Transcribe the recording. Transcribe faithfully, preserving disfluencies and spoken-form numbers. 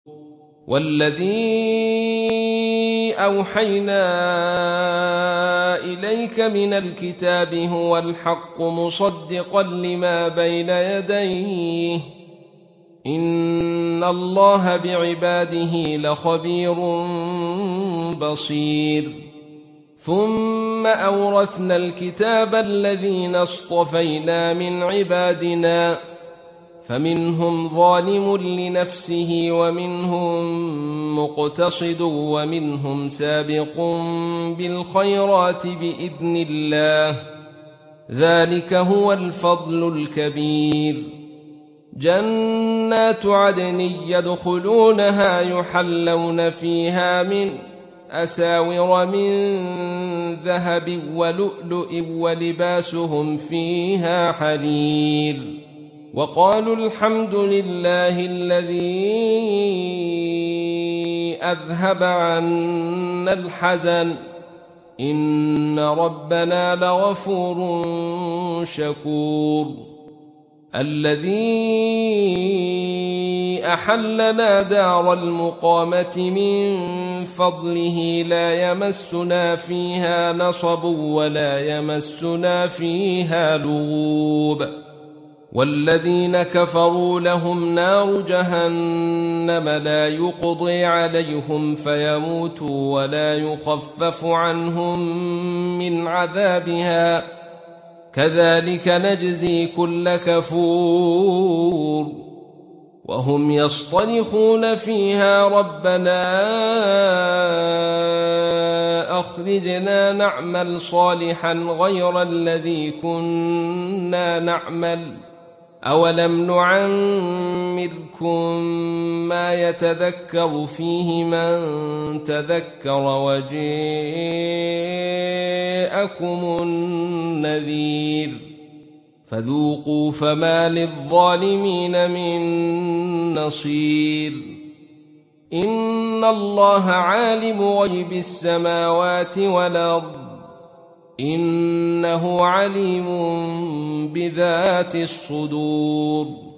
والذي أوحينا إليك من الكتاب هو الحق مصدقا لما بين يديه إن الله بعباده لخبير بصير ثم أورثنا الكتاب الذين اصطفينا من عبادنا فمنهم ظالم لنفسه ومنهم مقتصد ومنهم سابق بالخيرات بإذن الله ذلك هو الفضل الكبير جنات عدن يدخلونها يحلون فيها من أساور من ذهب ولؤلؤ ولباسهم فيها حرير وقالوا الحمد لله الذي أذهب عنا الحزن إن ربنا لغفور شكور الذي أحلنا دار المقامة من فضله لا يمسنا فيها نصب ولا يمسنا فيها لغوب والذين كفروا لهم نار جهنم لا يقضي عليهم فيموتوا ولا يخفف عنهم من عذابها كذلك نجزي كل كفور وهم يصطرخون فيها ربنا أخرجنا نعمل صالحا غير الذي كنا نعمل أولم نعمركم ما يتذكر فيه من تذكر وجاءكم النذير فذوقوا فما للظالمين من نصير إن الله عالم غيب السماوات والأرض إنه عليم بذات الصدور